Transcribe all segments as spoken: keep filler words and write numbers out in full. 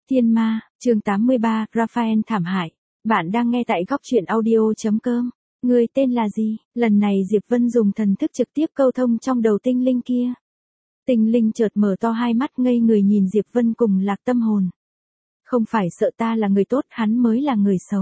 Thiên Ma, chương tám mươi ba, Raphael thảm hại. Bạn đang nghe tại góc truyện audio.com. Người tên là gì? Lần này Diệp Vân dùng thần thức trực tiếp câu thông trong đầu tinh linh kia. Tinh linh chợt mở to hai mắt ngây người nhìn Diệp Vân cùng Lạc Tâm Hồn. Không phải sợ ta là người tốt, hắn mới là người xấu.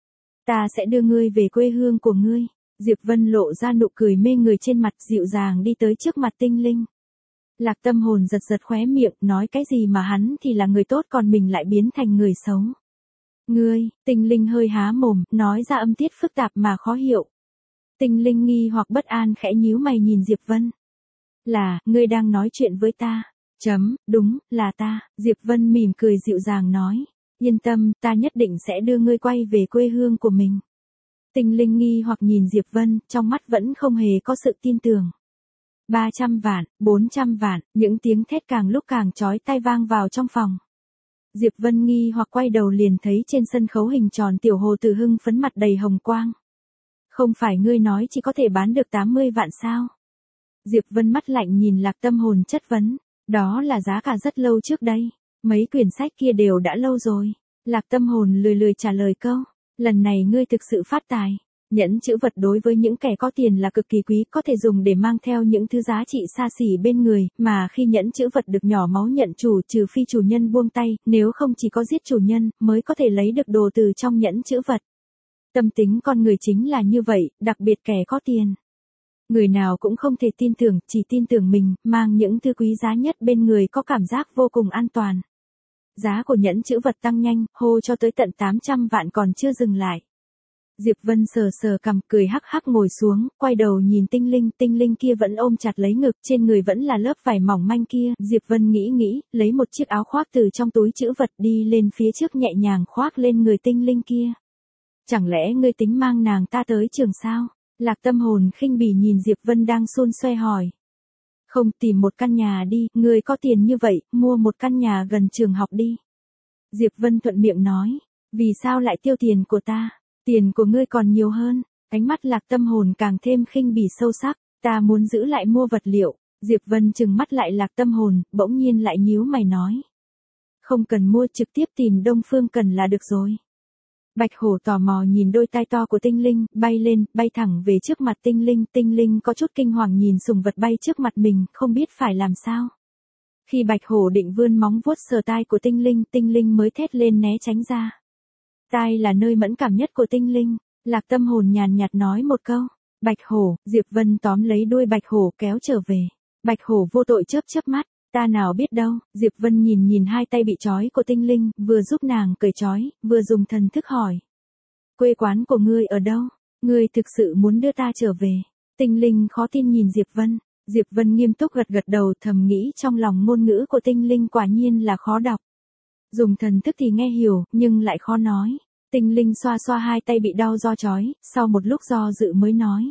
Ta sẽ đưa ngươi về quê hương của ngươi. Diệp Vân lộ ra nụ cười mê người trên mặt, dịu dàng đi tới trước mặt tinh linh. Lạc Tâm Hồn giật giật khóe miệng, nói cái gì mà hắn thì là người tốt còn mình lại biến thành người xấu. Ngươi, tinh linh hơi há mồm, nói ra âm tiết phức tạp mà khó hiểu. Tinh linh nghi hoặc bất an khẽ nhíu mày nhìn Diệp Vân. Là, ngươi đang nói chuyện với ta. Chấm, đúng, là ta. Diệp Vân mỉm cười dịu dàng nói. Yên tâm, ta nhất định sẽ đưa ngươi quay về quê hương của mình. Tinh linh nghi hoặc nhìn Diệp Vân, trong mắt vẫn không hề có sự tin tưởng. ba trăm vạn, bốn trăm vạn, những tiếng thét càng lúc càng chói tai vang vào trong phòng. Diệp Vân nghi hoặc quay đầu liền thấy trên sân khấu hình tròn tiểu hồ tử hưng phấn mặt đầy hồng quang. Không phải ngươi nói chỉ có thể bán được tám mươi vạn sao? Diệp Vân mắt lạnh nhìn Lạc Tâm Hồn chất vấn. Đó là giá cả rất lâu trước đây. Mấy quyển sách kia đều đã lâu rồi. Lạc Tâm Hồn lười lười trả lời câu. Lần này ngươi thực sự phát tài. Nhẫn chữ vật đối với những kẻ có tiền là cực kỳ quý, có thể dùng để mang theo những thứ giá trị xa xỉ bên người, mà khi nhẫn chữ vật được nhỏ máu nhận chủ trừ phi chủ nhân buông tay, nếu không chỉ có giết chủ nhân, mới có thể lấy được đồ từ trong nhẫn chữ vật. Tâm tính con người chính là như vậy, đặc biệt kẻ có tiền. Người nào cũng không thể tin tưởng, chỉ tin tưởng mình, mang những thứ quý giá nhất bên người có cảm giác vô cùng an toàn. Giá của nhẫn chữ vật tăng nhanh, hô cho tới tận tám trăm vạn còn chưa dừng lại. Diệp Vân sờ sờ cằm cười hắc hắc ngồi xuống, quay đầu nhìn tinh linh, tinh linh kia vẫn ôm chặt lấy ngực, trên người vẫn là lớp vải mỏng manh kia. Diệp Vân nghĩ nghĩ, lấy một chiếc áo khoác từ trong túi trữ vật đi lên phía trước nhẹ nhàng khoác lên người tinh linh kia. Chẳng lẽ ngươi tính mang nàng ta tới trường sao? Lạc Tâm Hồn khinh bỉ nhìn Diệp Vân đang xôn xoe hỏi. Không, tìm một căn nhà đi, ngươi có tiền như vậy, mua một căn nhà gần trường học đi. Diệp Vân thuận miệng nói, vì sao lại tiêu tiền của ta? Tiền của ngươi còn nhiều hơn. Ánh mắt Lạc Tâm Hồn càng thêm khinh bỉ sâu sắc. Ta muốn giữ lại mua vật liệu. Diệp Vân trừng mắt lại Lạc Tâm Hồn, bỗng nhiên lại nhíu mày nói. Không cần mua, trực tiếp tìm Đông Phương Cần là được rồi. Bạch hổ tò mò nhìn đôi tai to của tinh linh, bay lên, bay thẳng về trước mặt tinh linh. Tinh linh có chút kinh hoàng nhìn sùng vật bay trước mặt mình, không biết phải làm sao. Khi bạch hổ định vươn móng vuốt sờ tai của tinh linh, tinh linh mới thét lên né tránh ra. Tai là nơi mẫn cảm nhất của tinh linh. Lạc Tâm Hồn nhàn nhạt nói một câu. Bạch hổ, Diệp Vân tóm lấy đuôi bạch hổ kéo trở về. Bạch hổ vô tội chớp chớp mắt. Ta nào biết đâu. Diệp Vân nhìn nhìn hai tay bị trói của tinh linh, vừa giúp nàng cởi trói, vừa dùng thần thức hỏi. Quê quán của ngươi ở đâu? Ngươi thực sự muốn đưa ta trở về? Tinh linh khó tin nhìn Diệp Vân. Diệp Vân nghiêm túc gật gật đầu, thầm nghĩ trong lòng ngôn ngữ của tinh linh quả nhiên là khó đọc. Dùng thần thức thì nghe hiểu, nhưng lại khó nói. Tinh linh xoa xoa hai tay bị đau do trói, sau một lúc do dự mới nói.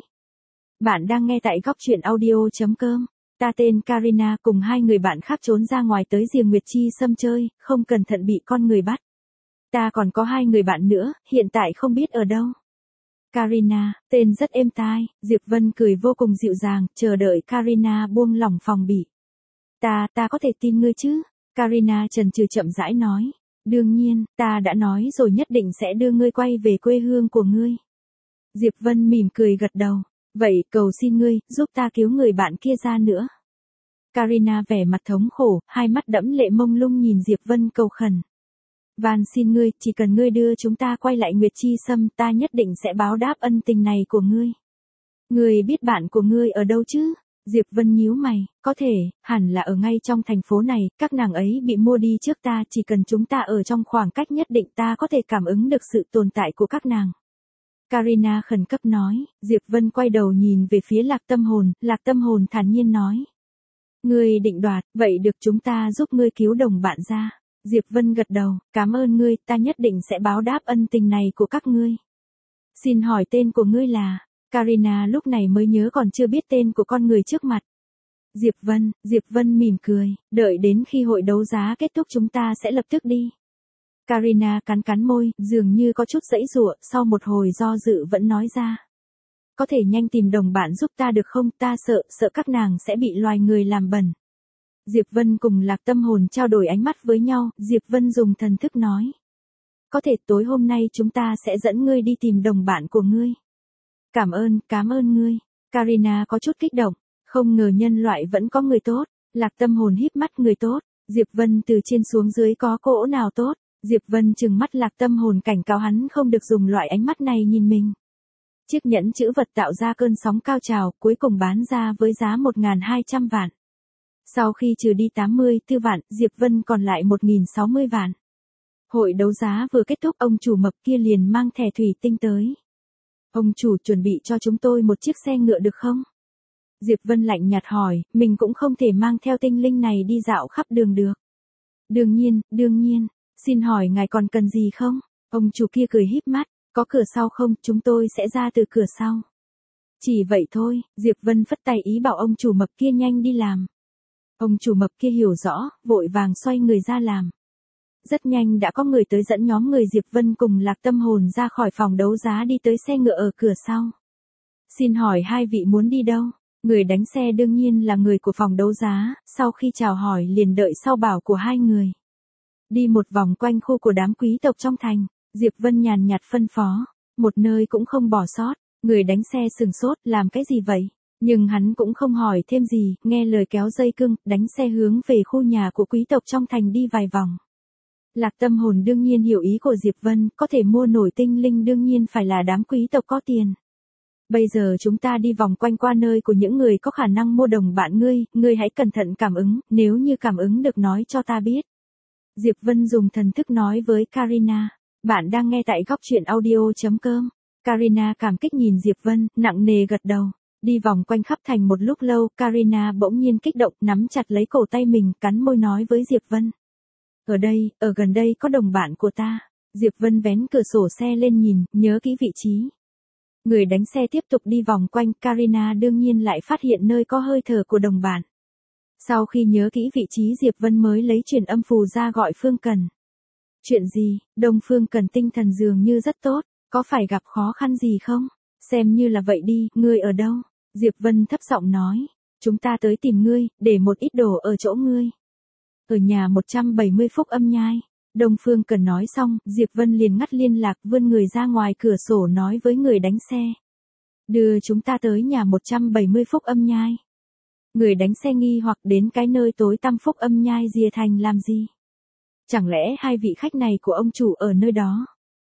Bạn đang nghe tại góc truyện audio.com. Ta tên Karina, cùng hai người bạn khác trốn ra ngoài tới Diềm Nguyệt Chi Sâm chơi, không cẩn thận bị con người bắt. Ta còn có hai người bạn nữa, hiện tại không biết ở đâu. Karina, tên rất êm tai. Diệp Vân cười vô cùng dịu dàng, chờ đợi Karina buông lỏng phòng bị. Ta, ta có thể tin ngươi chứ? Karina chần chừ chậm rãi nói. Đương nhiên, ta đã nói rồi nhất định sẽ đưa ngươi quay về quê hương của ngươi. Diệp Vân mỉm cười gật đầu. Vậy, cầu xin ngươi, giúp ta cứu người bạn kia ra nữa. Karina vẻ mặt thống khổ, hai mắt đẫm lệ mông lung nhìn Diệp Vân cầu khẩn. Van xin ngươi, chỉ cần ngươi đưa chúng ta quay lại Nguyệt Chi Sâm, ta nhất định sẽ báo đáp ân tình này của ngươi. Ngươi biết bạn của ngươi ở đâu chứ? Diệp Vân nhíu mày, có thể, hẳn là ở ngay trong thành phố này, các nàng ấy bị mua đi trước ta, chỉ cần chúng ta ở trong khoảng cách nhất định ta có thể cảm ứng được sự tồn tại của các nàng. Karina khẩn cấp nói. Diệp Vân quay đầu nhìn về phía Lạc Tâm Hồn, Lạc Tâm Hồn thản nhiên nói. Ngươi định đoạt, vậy được chúng ta giúp ngươi cứu đồng bạn ra. Diệp Vân gật đầu, cảm ơn ngươi, ta nhất định sẽ báo đáp ân tình này của các ngươi. Xin hỏi tên của ngươi là? Karina lúc này mới nhớ còn chưa biết tên của con người trước mặt. Diệp Vân, Diệp Vân mỉm cười, đợi đến khi hội đấu giá kết thúc chúng ta sẽ lập tức đi. Karina cắn cắn môi, dường như có chút giãy giụa, sau một hồi do dự vẫn nói ra. Có thể nhanh tìm đồng bạn giúp ta được không, ta sợ, sợ các nàng sẽ bị loài người làm bẩn. Diệp Vân cùng Lạc Tâm Hồn trao đổi ánh mắt với nhau, Diệp Vân dùng thần thức nói. Có thể tối hôm nay chúng ta sẽ dẫn ngươi đi tìm đồng bạn của ngươi. Cảm ơn, cảm ơn ngươi. Karina có chút kích động, không ngờ nhân loại vẫn có người tốt. Lạc Tâm Hồn híp mắt, người tốt. Diệp Vân từ trên xuống dưới có cỗ nào tốt. Diệp Vân trừng mắt Lạc Tâm Hồn cảnh cáo hắn không được dùng loại ánh mắt này nhìn mình. Chiếc nhẫn chữ vật tạo ra cơn sóng cao trào, cuối cùng bán ra với giá một nghìn hai trăm vạn. Sau khi trừ đi tám mươi tư vạn, Diệp Vân còn lại một nghìn sáu mươi vạn. Hội đấu giá vừa kết thúc, ông chủ mập kia liền mang thẻ thủy tinh tới. Ông chủ chuẩn bị cho chúng tôi một chiếc xe ngựa được không? Diệp Vân lạnh nhạt hỏi, mình cũng không thể mang theo tinh linh này đi dạo khắp đường được. Đương nhiên, đương nhiên, xin hỏi ngài còn cần gì không? Ông chủ kia cười híp mắt, có cửa sau không, chúng tôi sẽ ra từ cửa sau. Chỉ vậy thôi, Diệp Vân phất tay ý bảo ông chủ mập kia nhanh đi làm. Ông chủ mập kia hiểu rõ, vội vàng xoay người ra làm. Rất nhanh đã có người tới dẫn nhóm người Diệp Vân cùng Lạc Tâm Hồn ra khỏi phòng đấu giá đi tới xe ngựa ở cửa sau. Xin hỏi hai vị muốn đi đâu? Người đánh xe đương nhiên là người của phòng đấu giá, sau khi chào hỏi liền đợi sau bảo của hai người. Đi một vòng quanh khu của đám quý tộc trong thành, Diệp Vân nhàn nhạt phân phó, một nơi cũng không bỏ sót. Người đánh xe sừng sốt, làm cái gì vậy? Nhưng hắn cũng không hỏi thêm gì, nghe lời kéo dây cương, đánh xe hướng về khu nhà của quý tộc trong thành đi vài vòng. Lạc Tâm Hồn đương nhiên hiểu ý của Diệp Vân, có thể mua nổi tinh linh đương nhiên phải là đám quý tộc có tiền. Bây giờ chúng ta đi vòng quanh qua nơi của những người có khả năng mua đồng bạn ngươi, ngươi hãy cẩn thận cảm ứng, nếu như cảm ứng được nói cho ta biết. Diệp Vân dùng thần thức nói với Karina, bạn đang nghe tại góc truyện audio chấm com. Karina cảm kích nhìn Diệp Vân, nặng nề gật đầu. Đi vòng quanh khắp thành một lúc lâu, Karina bỗng nhiên kích động, nắm chặt lấy cổ tay mình, cắn môi nói với Diệp Vân. Ở đây, ở gần đây có đồng bạn của ta. Diệp Vân vén cửa sổ xe lên nhìn, nhớ kỹ vị trí. Người đánh xe tiếp tục đi vòng quanh, Karina đương nhiên lại phát hiện nơi có hơi thở của đồng bạn. Sau khi nhớ kỹ vị trí Diệp Vân mới lấy truyền âm phù ra gọi Phương Cần. Chuyện gì, Đông Phương Cần tinh thần dường như rất tốt, có phải gặp khó khăn gì không? Xem như là vậy đi, ngươi ở đâu? Diệp Vân thấp giọng nói, chúng ta tới tìm ngươi, để một ít đồ ở chỗ ngươi. Ở nhà một trăm bảy mươi Phúc Âm Nhai. Đông Phương Cần nói xong, Diệp Vân liền ngắt liên lạc, vươn người ra ngoài cửa sổ nói với người đánh xe. Đưa chúng ta tới nhà một trăm bảy mươi Phúc Âm Nhai. Người đánh xe nghi hoặc đến cái nơi tối tăm Phúc Âm Nhai Dìa Thành làm gì? Chẳng lẽ hai vị khách này của ông chủ ở nơi đó?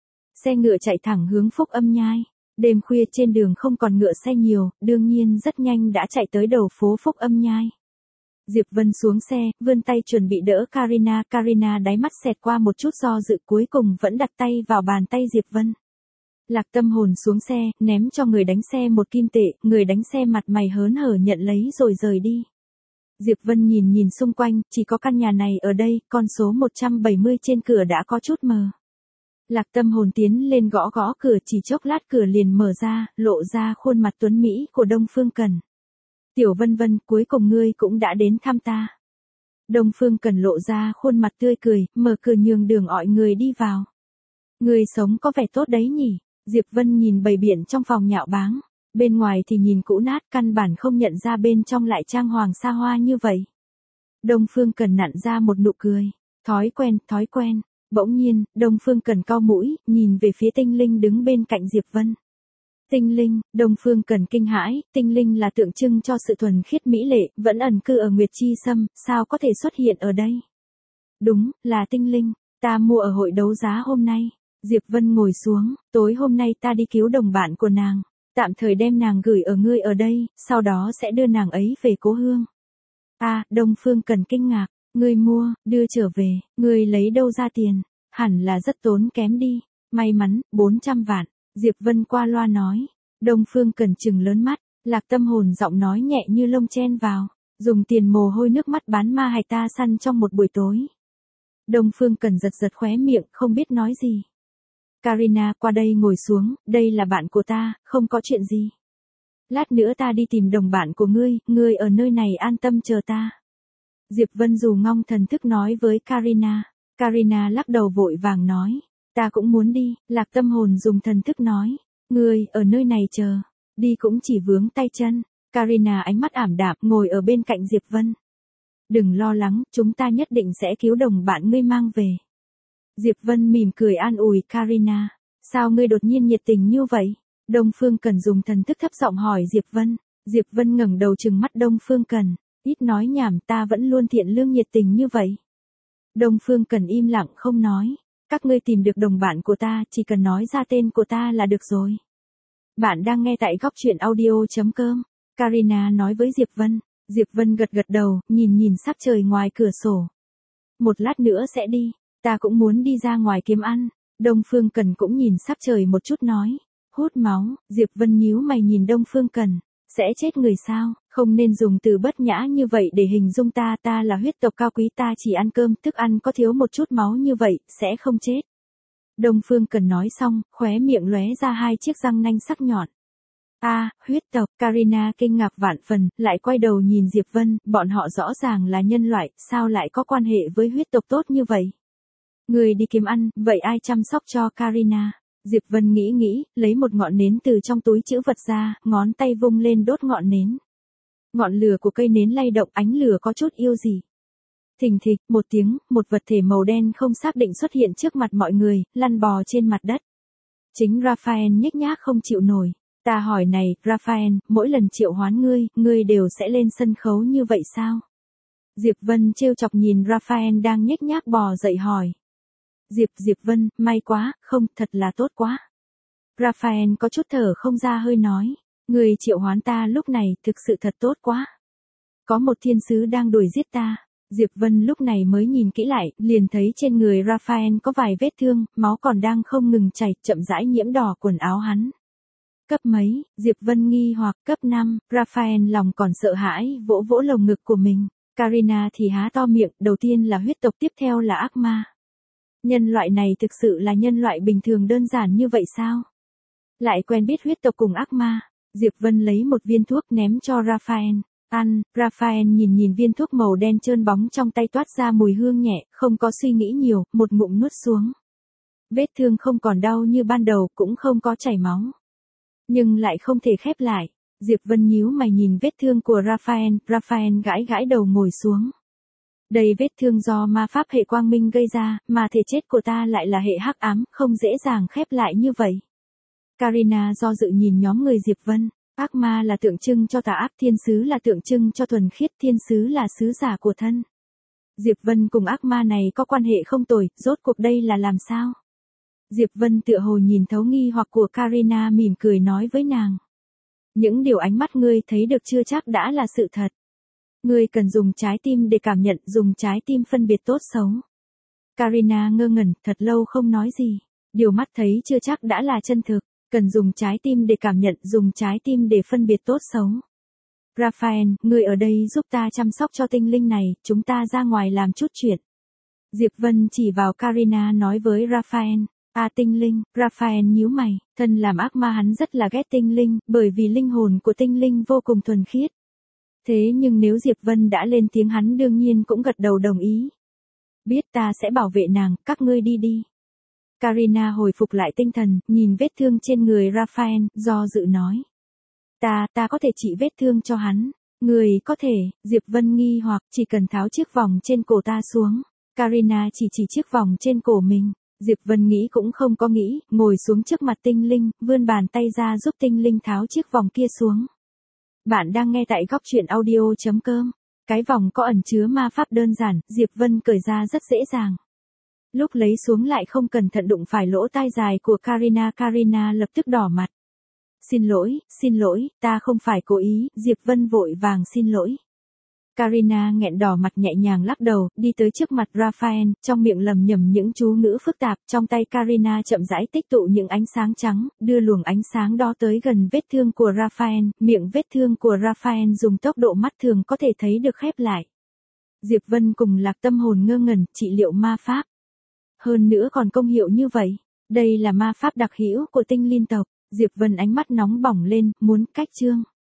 Xe ngựa chạy thẳng hướng Phúc Âm Nhai. Đêm khuya trên đường không còn ngựa xe nhiều, đương nhiên rất nhanh đã chạy tới đầu phố Phúc Âm Nhai. Diệp Vân xuống xe, vươn tay chuẩn bị đỡ Karina, Karina đáy mắt xẹt qua một chút do dự, cuối cùng vẫn đặt tay vào bàn tay Diệp Vân. Lạc Tâm Hồn xuống xe, ném cho người đánh xe một kim tệ, người đánh xe mặt mày hớn hở nhận lấy rồi rời đi. Diệp Vân nhìn nhìn xung quanh, chỉ có căn nhà này ở đây, con số một trăm bảy mươi trên cửa đã có chút mờ. Lạc Tâm Hồn tiến lên gõ gõ cửa, chỉ chốc lát cửa liền mở ra, lộ ra khuôn mặt tuấn Mỹ của Đông Phương Cần. Tiểu Vân Vân, cuối cùng ngươi cũng đã đến thăm ta. Đông Phương Cần lộ ra khuôn mặt tươi cười, mở cửa nhường đường mọi người đi vào. Ngươi sống có vẻ tốt đấy nhỉ? Diệp Vân nhìn bầy biển trong phòng nhạo báng. Bên ngoài thì nhìn cũ nát, căn bản không nhận ra bên trong lại trang hoàng xa hoa như vậy. Đông Phương Cần nặn ra một nụ cười. Thói quen, thói quen. Bỗng nhiên, Đông Phương Cần cau mũi, nhìn về phía tinh linh đứng bên cạnh Diệp Vân. Tinh linh, Đông Phương Cần kinh hãi, tinh linh là tượng trưng cho sự thuần khiết mỹ lệ, vẫn ẩn cư ở Nguyệt Chi Sâm, sao có thể xuất hiện ở đây? Đúng, là tinh linh, ta mua ở hội đấu giá hôm nay. Diệp Vân ngồi xuống, tối hôm nay ta đi cứu đồng bạn của nàng, tạm thời đem nàng gửi ở ngươi ở đây, sau đó sẽ đưa nàng ấy về cố hương. À, Đông Phương Cần kinh ngạc, ngươi mua, đưa trở về, ngươi lấy đâu ra tiền? Hẳn là rất tốn kém đi, may mắn, bốn trăm vạn. Diệp Vân qua loa nói. Đông Phương Cần trừng lớn mắt, Lạc Tâm Hồn giọng nói nhẹ như lông chen vào, dùng tiền mồ hôi nước mắt bán ma hạch ta săn trong một buổi tối. Đông Phương Cần giật giật khóe miệng, không biết nói gì. Karina, qua đây ngồi xuống, đây là bạn của ta, không có chuyện gì. Lát nữa ta đi tìm đồng bạn của ngươi, ngươi ở nơi này an tâm chờ ta. Diệp Vân dù ngong thần thức nói với Karina. Karina lắc đầu vội vàng nói. Ta cũng muốn đi, Lạc Tâm Hồn dùng thần thức nói. Ngươi, ở nơi này chờ. Đi cũng chỉ vướng tay chân. Karina ánh mắt ảm đạm, ngồi ở bên cạnh Diệp Vân. Đừng lo lắng, chúng ta nhất định sẽ cứu đồng bạn ngươi mang về. Diệp Vân mỉm cười an ủi Karina. Sao ngươi đột nhiên nhiệt tình như vậy? Đông Phương Cần dùng thần thức thấp giọng hỏi Diệp Vân. Diệp Vân ngẩng đầu trừng mắt Đông Phương Cần. Ít nói nhảm, ta vẫn luôn thiện lương nhiệt tình như vậy. Đông Phương Cần im lặng không nói. Các ngươi tìm được đồng bạn của ta, chỉ cần nói ra tên của ta là được rồi. Bạn đang nghe tại góc truyện audio.com. Karina nói với Diệp Vân. Diệp Vân gật gật đầu, nhìn nhìn sắc trời ngoài cửa sổ. Một lát nữa sẽ đi, ta cũng muốn đi ra ngoài kiếm ăn. Đông Phương Cần cũng nhìn sắc trời một chút nói. Hút máu, Diệp Vân nhíu mày nhìn Đông Phương Cần. Sẽ chết người sao, không nên dùng từ bất nhã như vậy để hình dung ta, ta là huyết tộc cao quý, ta chỉ ăn cơm, thức ăn có thiếu một chút máu như vậy, sẽ không chết. Đông Phương Cần nói xong, khóe miệng lóe ra hai chiếc răng nanh sắc nhọn. A, à, huyết tộc, Karina kinh ngạc vạn phần, lại quay đầu nhìn Diệp Vân, bọn họ rõ ràng là nhân loại, sao lại có quan hệ với huyết tộc tốt như vậy? Người đi kiếm ăn, vậy ai chăm sóc cho Karina? Diệp Vân nghĩ nghĩ, lấy một ngọn nến từ trong túi trữ vật ra, ngón tay vung lên đốt ngọn nến. Ngọn lửa của cây nến lay động, ánh lửa có chút yêu dị. Thình thịch, một tiếng, một vật thể màu đen không xác định xuất hiện trước mặt mọi người, lăn bò trên mặt đất. Chính Raphael nhếch nhác không chịu nổi. Ta hỏi này, Raphael, mỗi lần triệu hoán ngươi, ngươi đều sẽ lên sân khấu như vậy sao? Diệp Vân trêu chọc nhìn Raphael đang nhếch nhác bò dậy hỏi. Diệp, Diệp Vân, may quá, không, thật là tốt quá. Raphael có chút thở không ra hơi nói. Người triệu hoán ta lúc này, thực sự thật tốt quá. Có một thiên sứ đang đuổi giết ta. Diệp Vân lúc này mới nhìn kỹ lại, liền thấy trên người Raphael có vài vết thương, máu còn đang không ngừng chảy, chậm rãi nhiễm đỏ quần áo hắn. Cấp mấy, Diệp Vân nghi hoặc cấp năm, Raphael lòng còn sợ hãi, vỗ vỗ lồng ngực của mình. Karina thì há to miệng, đầu tiên là huyết tộc, tiếp theo là ác ma. Nhân loại này thực sự là nhân loại bình thường đơn giản như vậy sao? Lại quen biết huyết tộc cùng ác ma. Diệp Vân lấy một viên thuốc ném cho Raphael. Ăn, Raphael nhìn nhìn viên thuốc màu đen trơn bóng trong tay toát ra mùi hương nhẹ, không có suy nghĩ nhiều, một ngụm nuốt xuống. Vết thương không còn đau như ban đầu, cũng không có chảy máu. Nhưng lại không thể khép lại. Diệp Vân nhíu mày nhìn vết thương của Raphael, Raphael gãi gãi đầu ngồi xuống. Đây vết thương do ma pháp hệ quang minh gây ra, mà thể chất của ta lại là hệ hắc ám, không dễ dàng khép lại như vậy. Karina do dự nhìn nhóm người Diệp Vân. Ác ma là tượng trưng cho tà ác, thiên sứ là tượng trưng cho thuần khiết, thiên sứ là sứ giả của thân. Diệp Vân cùng ác ma này có quan hệ không tồi, rốt cuộc đây là làm sao? Diệp Vân tựa hồ nhìn thấu nghi hoặc của Karina, mỉm cười nói với nàng. Những điều ánh mắt ngươi thấy được chưa chắc đã là sự thật. Ngươi cần dùng trái tim để cảm nhận, dùng trái tim phân biệt tốt xấu. Karina ngơ ngẩn, thật lâu không nói gì. Điều mắt thấy chưa chắc đã là chân thực. Cần dùng trái tim để cảm nhận, dùng trái tim để phân biệt tốt xấu. Raphael, ngươi ở đây giúp ta chăm sóc cho tinh linh này, chúng ta ra ngoài làm chút chuyện. Diệp Vân chỉ vào Karina nói với Raphael. À tinh linh, Raphael nhíu mày, thân làm ác ma hắn rất là ghét tinh linh, bởi vì linh hồn của tinh linh vô cùng thuần khiết. Thế nhưng nếu Diệp Vân đã lên tiếng hắn đương nhiên cũng gật đầu đồng ý. Biết, ta sẽ bảo vệ nàng, các ngươi đi đi. Karina hồi phục lại tinh thần, nhìn vết thương trên người Raphael, do dự nói. Ta, ta có thể trị vết thương cho hắn. Người có thể, Diệp Vân nghi hoặc chỉ cần tháo chiếc vòng trên cổ ta xuống. Karina chỉ chỉ chiếc vòng trên cổ mình. Diệp Vân nghĩ cũng không có nghĩ, ngồi xuống trước mặt tinh linh, vươn bàn tay ra giúp tinh linh tháo chiếc vòng kia xuống. Bạn đang nghe tại góc truyện audio.com. Cái vòng có ẩn chứa ma pháp đơn giản, Diệp Vân cởi ra rất dễ dàng. Lúc lấy xuống lại không cẩn thận đụng phải lỗ tai dài của Karina, Karina lập tức đỏ mặt. Xin lỗi, xin lỗi, ta không phải cố ý, Diệp Vân vội vàng xin lỗi. Karina nghẹn đỏ mặt nhẹ nhàng lắc đầu, đi tới trước mặt Raphael, trong miệng lầm nhầm những chú ngữ phức tạp, trong tay Karina chậm rãi tích tụ những ánh sáng trắng, đưa luồng ánh sáng đó tới gần vết thương của Raphael, miệng vết thương của Raphael dùng tốc độ mắt thường có thể thấy được khép lại. Diệp Vân cùng Lạc Tâm Hồn ngơ ngẩn, trị liệu ma pháp. Hơn nữa còn công hiệu như vậy, đây là ma pháp đặc hữu của tinh linh tộc. Diệp Vân ánh mắt nóng bỏng lên, muốn cách chương.